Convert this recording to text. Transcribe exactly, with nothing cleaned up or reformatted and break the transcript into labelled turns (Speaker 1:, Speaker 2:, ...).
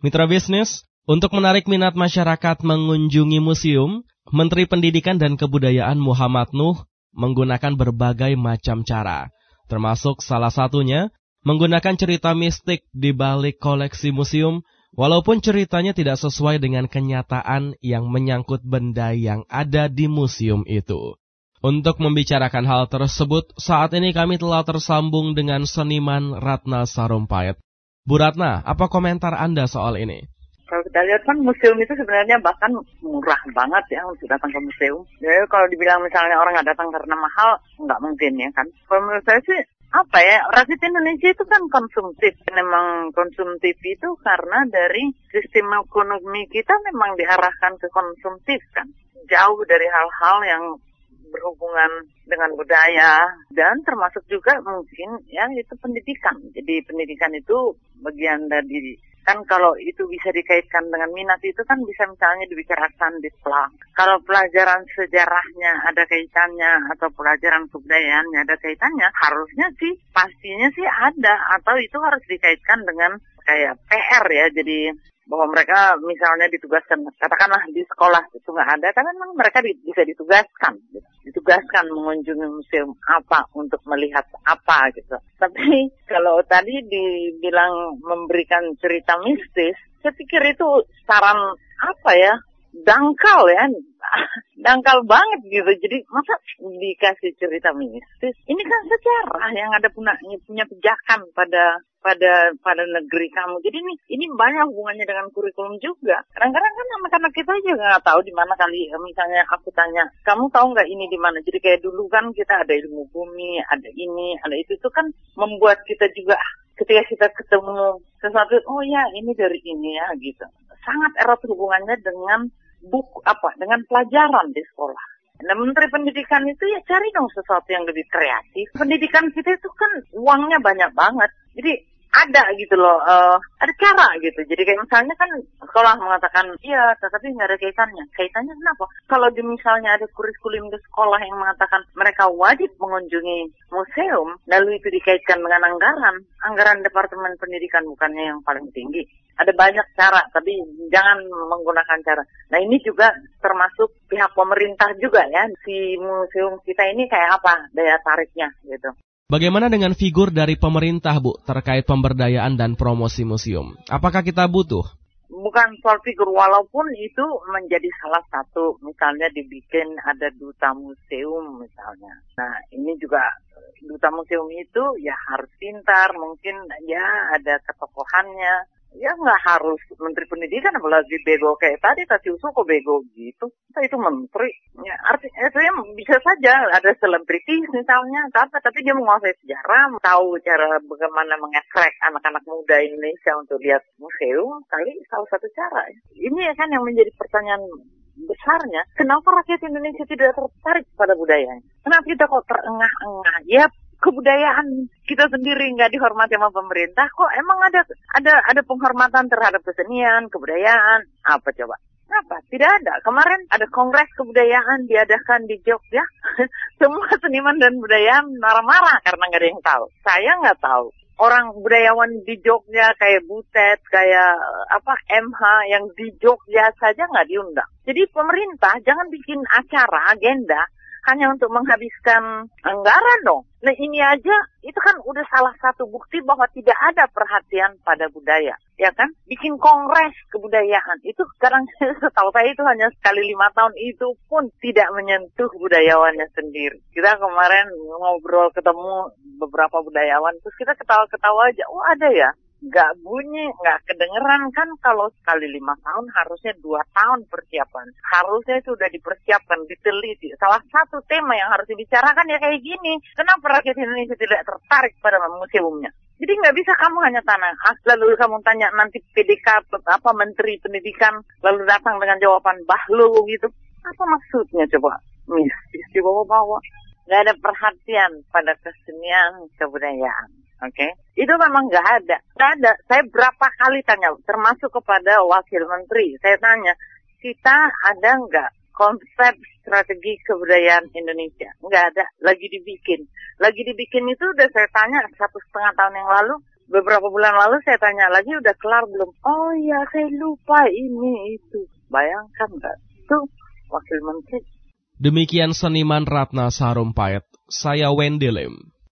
Speaker 1: Mitra bisnis, untuk menarik minat masyarakat mengunjungi museum, Menteri Pendidikan dan Kebudayaan Muhammad Nuh menggunakan berbagai macam cara, termasuk salah satunya menggunakan cerita mistik di balik koleksi museum, walaupun ceritanya tidak sesuai dengan kenyataan yang menyangkut benda yang ada di museum itu. Untuk membicarakan hal tersebut, saat ini kami telah tersambung dengan seniman Ratna Sarumpait. Bu Ratna, apa komentar Anda soal ini?
Speaker 2: Kalau kita lihat kan museum itu sebenarnya bahkan murah banget ya untuk datang ke museum. Jadi kalau dibilang misalnya orang nggak datang karena mahal, nggak mungkin ya kan. Kalau menurut saya sih, apa ya, rakyat Indonesia itu kan konsumtif. Memang konsumtif itu karena dari sistem ekonomi kita memang diarahkan ke konsumtif kan. Jauh dari hal-hal yang berhubungan dengan budaya dan termasuk juga mungkin ya itu pendidikan. Jadi pendidikan itu bagian dari, kan kalau itu bisa dikaitkan dengan minat itu kan bisa misalnya dibicarakan di sekolah. Kalau pelajaran sejarahnya ada kaitannya atau pelajaran kebudayaannya ada kaitannya, harusnya sih pastinya sih ada, atau itu harus dikaitkan dengan kayak P R ya. Jadi bahwa mereka misalnya ditugaskan, katakanlah di sekolah itu nggak ada, tapi memang mereka di, bisa ditugaskan, gitu. ditugaskan mengunjungi museum apa untuk melihat apa gitu. Tapi kalau tadi dibilang memberikan cerita mistis, saya pikir itu saran apa ya, dangkal ya, dangkal banget gitu. Jadi masa dikasih cerita mistis? Ini kan sejarah yang ada punya punya pijakan pada pada pada negeri kamu. Jadi ini ini banyak hubungannya dengan kurikulum juga. Kadang-kadang kan anak-anak kita juga nggak tahu di mana kali. Misalnya aku tanya, kamu tahu nggak ini di mana? Jadi kayak dulu kan kita ada ilmu bumi, ada ini, ada itu. Itu kan membuat kita juga ketika kita ketemu sesuatu, oh ya ini dari ini ya gitu. Sangat erat hubungannya dengan buku apa? Dengan pelajaran di sekolah. Nah, Menteri Pendidikan itu ya cari dong sesuatu yang lebih kreatif. Pendidikan kita itu kan uangnya banyak banget. Jadi ada gitu loh, uh, ada cara gitu. Jadi kayak misalnya kan sekolah mengatakan, iya, tetapi nggak ada kaitannya. Kaitannya kenapa? Kalau di misalnya ada kurikulum di sekolah yang mengatakan mereka wajib mengunjungi museum, lalu itu dikaitkan dengan anggaran, anggaran Departemen Pendidikan bukannya yang paling tinggi. Ada banyak cara, tapi jangan menggunakan cara. Nah ini juga termasuk pihak pemerintah juga ya. Si museum kita ini kayak apa daya tariknya gitu.
Speaker 1: Bagaimana dengan figur dari pemerintah, Bu, terkait pemberdayaan dan promosi museum? Apakah kita butuh?
Speaker 2: Bukan soal figur, walaupun itu menjadi salah satu, misalnya dibikin ada duta museum misalnya. Nah, ini juga duta museum itu ya harus pintar, mungkin ya ada ketokohannya. Ya nggak harus Menteri Pendidikan, apalagi bego kayak tadi, Tati Usu kok bego gitu. Kita itu menteri. Ya, artinya saya bisa saja ada selebritis misalnya, tapi, tapi dia menguasai sejarah, tahu cara bagaimana mengetrek anak-anak muda Indonesia untuk lihat museum, kali salah satu cara. Ini kan yang menjadi pertanyaan besarnya, kenapa rakyat Indonesia tidak tertarik pada budayanya? Kenapa kita kok terengah-engah? Ya, kebudayaan kita sendiri nggak dihormati sama pemerintah, kok emang ada ada ada penghormatan terhadap kesenian, kebudayaan, apa coba? Apa? Tidak ada. Kemarin ada kongres kebudayaan diadakan di Jogja, semua seniman dan budaya marah-marah karena nggak ada yang tahu. Saya nggak tahu. Orang budayawan di Jogja kayak Butet, kayak apa M H yang di Jogja saja nggak diundang. Jadi pemerintah jangan bikin acara, agenda hanya untuk menghabiskan anggaran dong. Nah ini aja, itu kan udah salah satu bukti bahwa tidak ada perhatian pada budaya. Ya kan? Bikin kongres kebudayaan. Itu sekarang setahu saya itu hanya sekali lima tahun. Itu pun tidak menyentuh budayawannya sendiri. Kita kemarin ngobrol ketemu beberapa budayawan, terus kita ketawa-ketawa aja. Oh ada ya? Nggak bunyi, nggak kedengeran kan. Kalau sekali lima tahun harusnya dua tahun persiapan. Harusnya itu sudah dipersiapkan, diteliti. Salah satu tema yang harus dibicarakan ya kayak gini. Kenapa rakyat Indonesia tidak tertarik pada museumnya? Jadi nggak bisa kamu hanya tanah, lalu kamu tanya nanti P D K apa Menteri Pendidikan, lalu datang dengan jawaban bahlu gitu. Apa maksudnya coba? Mistis dibawa-bawa. Nggak ada perhatian pada kesenian, kebudayaan. Oke, okay? Itu memang nggak ada. Nggak ada. Saya berapa kali tanya, termasuk kepada wakil menteri. Saya tanya, kita ada nggak konsep strategi kebudayaan Indonesia? Nggak ada. Lagi dibikin. Lagi dibikin itu udah saya tanya satu setengah tahun yang lalu. beberapa bulan lalu saya tanya lagi, udah kelar belum? Oh iya, saya lupa ini itu. Bayangkan nggak? Itu wakil menteri.
Speaker 1: Demikian seniman Ratna Sarumpait, saya Wendy Lim.